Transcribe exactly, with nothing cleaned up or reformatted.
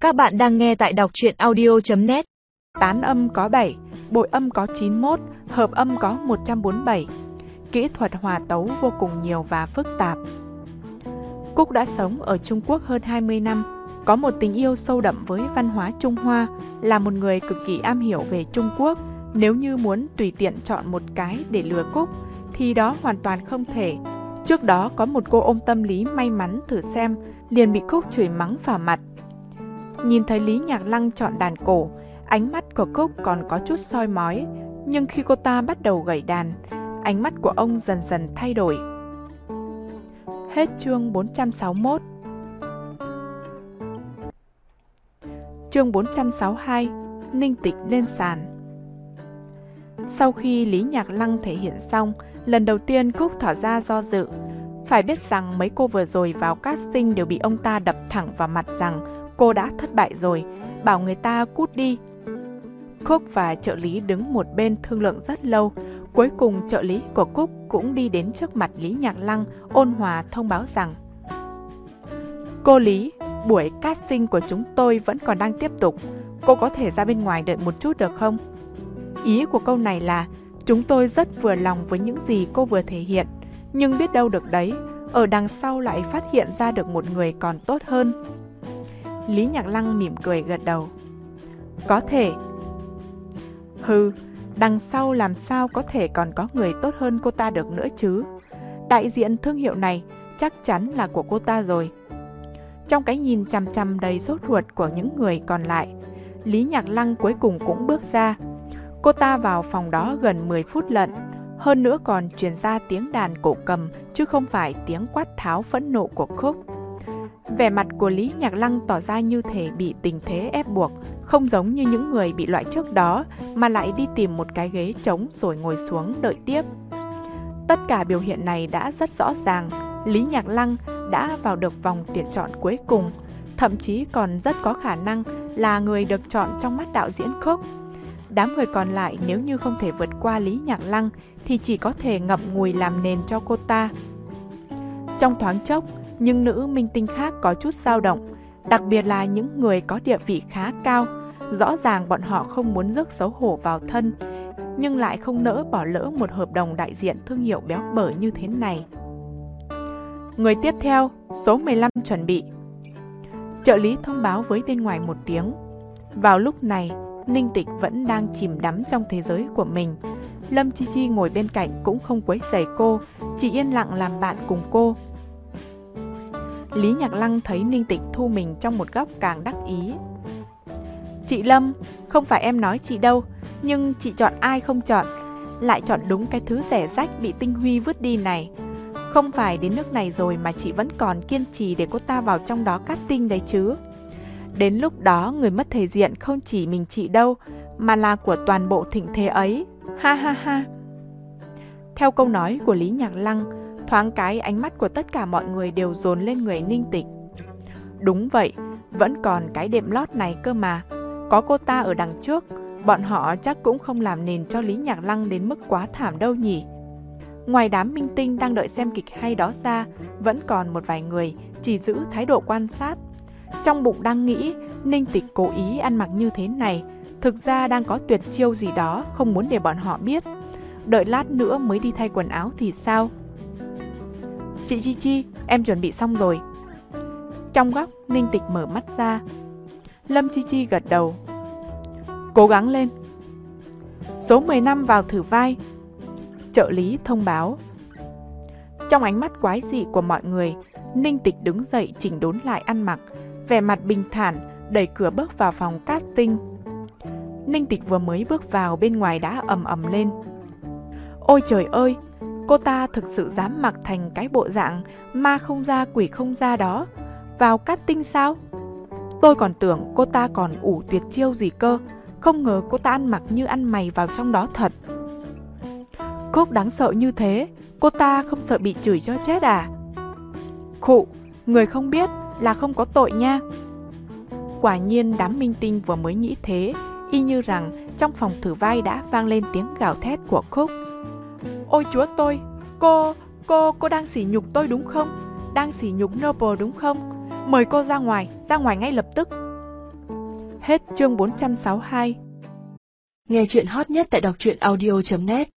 Các bạn đang nghe tại đọc truyện audio chấm net. Tán âm có bảy, bội âm có chín mươi mốt, hợp âm có một trăm bốn mươi bảy. Kỹ thuật hòa tấu vô cùng nhiều và phức tạp. Cúc đã sống ở Trung Quốc hơn hai mươi năm, có một tình yêu sâu đậm với văn hóa Trung Hoa, là một người cực kỳ am hiểu về Trung Quốc. Nếu như muốn tùy tiện chọn một cái để lừa Cúc, thì đó hoàn toàn không thể. Trước đó có một cô ôm tâm lý may mắn thử xem, liền bị Cúc chửi mắng vào mặt. Nhìn thấy Lý Nhạc Lăng chọn đàn cổ, ánh mắt của Cúc còn có chút soi mói, nhưng khi cô ta bắt đầu gảy đàn, ánh mắt của ông dần dần thay đổi. Hết chương bốn trăm sáu mươi mốt. Chương bốn trăm sáu mươi hai. Ninh Tịch lên sàn. Sau khi Lý Nhạc Lăng thể hiện xong, lần đầu tiên Cúc tỏ ra do dự. Phải biết rằng mấy cô vừa rồi vào casting đều bị ông ta đập thẳng vào mặt rằng cô đã thất bại rồi, bảo người ta cút đi. Cúc và trợ lý đứng một bên thương lượng rất lâu. Cuối cùng trợ lý của Cúc cũng đi đến trước mặt Lý Nhạc Lăng, ôn hòa thông báo rằng: Cô Lý, buổi casting của chúng tôi vẫn còn đang tiếp tục. Cô có thể ra bên ngoài đợi một chút được không? Ý của câu này là chúng tôi rất vừa lòng với những gì cô vừa thể hiện, nhưng biết đâu được đấy, ở đằng sau lại phát hiện ra được một người còn tốt hơn. Lý Nhạc Lăng mỉm cười gật đầu. Có thể. Hừ, đằng sau làm sao có thể còn có người tốt hơn cô ta được nữa chứ? Đại diện thương hiệu này chắc chắn là của cô ta rồi. Trong cái nhìn chằm chằm đầy sốt ruột của những người còn lại, Lý Nhạc Lăng cuối cùng cũng bước ra. Cô ta vào phòng đó gần mười phút lận, hơn nữa còn truyền ra tiếng đàn cổ cầm chứ không phải tiếng quát tháo phẫn nộ của Cúc. Vẻ mặt của Lý Nhạc Lăng tỏ ra như thể bị tình thế ép buộc, không giống như những người bị loại trước đó mà lại đi tìm một cái ghế trống rồi ngồi xuống đợi tiếp. Tất cả biểu hiện này đã rất rõ ràng, Lý Nhạc Lăng đã vào được vòng tuyển chọn cuối cùng, thậm chí còn rất có khả năng là người được chọn trong mắt đạo diễn Cúc. Đám người còn lại nếu như không thể vượt qua Lý Nhạc Lăng thì chỉ có thể ngậm ngùi làm nền cho cô ta. Trong thoáng chốc, những nữ minh tinh khác có chút dao động, đặc biệt là những người có địa vị khá cao. Rõ ràng bọn họ không muốn rước xấu hổ vào thân, nhưng lại không nỡ bỏ lỡ một hợp đồng đại diện thương hiệu béo bở như thế này. Người tiếp theo, số mười lăm chuẩn bị. Trợ lý thông báo với bên ngoài một tiếng. Vào lúc này, Ninh Tịch vẫn đang chìm đắm trong thế giới của mình. Lâm Chi Chi ngồi bên cạnh cũng không quấy rầy cô, chỉ yên lặng làm bạn cùng cô. Lý Nhạc Lăng thấy Ninh Tịch thu mình trong một góc càng đắc ý. Chị Lâm, không phải em nói chị đâu, nhưng chị chọn ai không chọn, lại chọn đúng cái thứ rẻ rách bị Tinh Huy vứt đi này. Không phải đến nước này rồi mà chị vẫn còn kiên trì để cô ta vào trong đó casting đấy chứ. Đến lúc đó người mất thể diện không chỉ mình chị đâu, mà là của toàn bộ thịnh thế ấy. Ha ha ha. Theo câu nói của Lý Nhạc Lăng, thoáng cái ánh mắt của tất cả mọi người đều dồn lên người Ninh Tịch. Đúng vậy, vẫn còn cái đệm lót này cơ mà. Có cô ta ở đằng trước, bọn họ chắc cũng không làm nền cho Lý Nhạc Lăng đến mức quá thảm đâu nhỉ. Ngoài đám minh tinh đang đợi xem kịch hay đó ra, vẫn còn một vài người chỉ giữ thái độ quan sát. Trong bụng đang nghĩ, Ninh Tịch cố ý ăn mặc như thế này, thực ra đang có tuyệt chiêu gì đó không muốn để bọn họ biết. Đợi lát nữa mới đi thay quần áo thì sao? Chị Chi Chi, em chuẩn bị xong rồi. Trong góc, Ninh Tịch mở mắt ra. Lâm Chi Chi gật đầu. Cố gắng lên. Số mười lăm vào thử vai. Trợ lý thông báo. Trong ánh mắt quái dị của mọi người, Ninh Tịch đứng dậy chỉnh đốn lại ăn mặc, vẻ mặt bình thản, đẩy cửa bước vào phòng casting. Ninh Tịch vừa mới bước vào, bên ngoài đã ầm ầm lên. Ôi trời ơi, cô ta thực sự dám mặc thành cái bộ dạng ma không ra quỷ không ra đó vào casting sao? Tôi còn tưởng cô ta còn ủ tuyệt chiêu gì cơ, không ngờ cô ta ăn mặc như ăn mày vào trong đó thật. Cúc đáng sợ như thế, cô ta không sợ bị chửi cho chết à? Khụ, người không biết là không có tội nha. Quả nhiên đám minh tinh vừa mới nghĩ thế, y như rằng trong phòng thử vai đã vang lên tiếng gào thét của Cúc. Ôi chúa tôi, cô, cô, cô đang sỉ nhục tôi đúng không? Đang sỉ nhục Noble đúng không? Mời cô ra ngoài, ra ngoài ngay lập tức. Hết chương bốn trăm sáu mươi hai. Nghe chuyện hot nhất tại đọc truyện audio chấm net.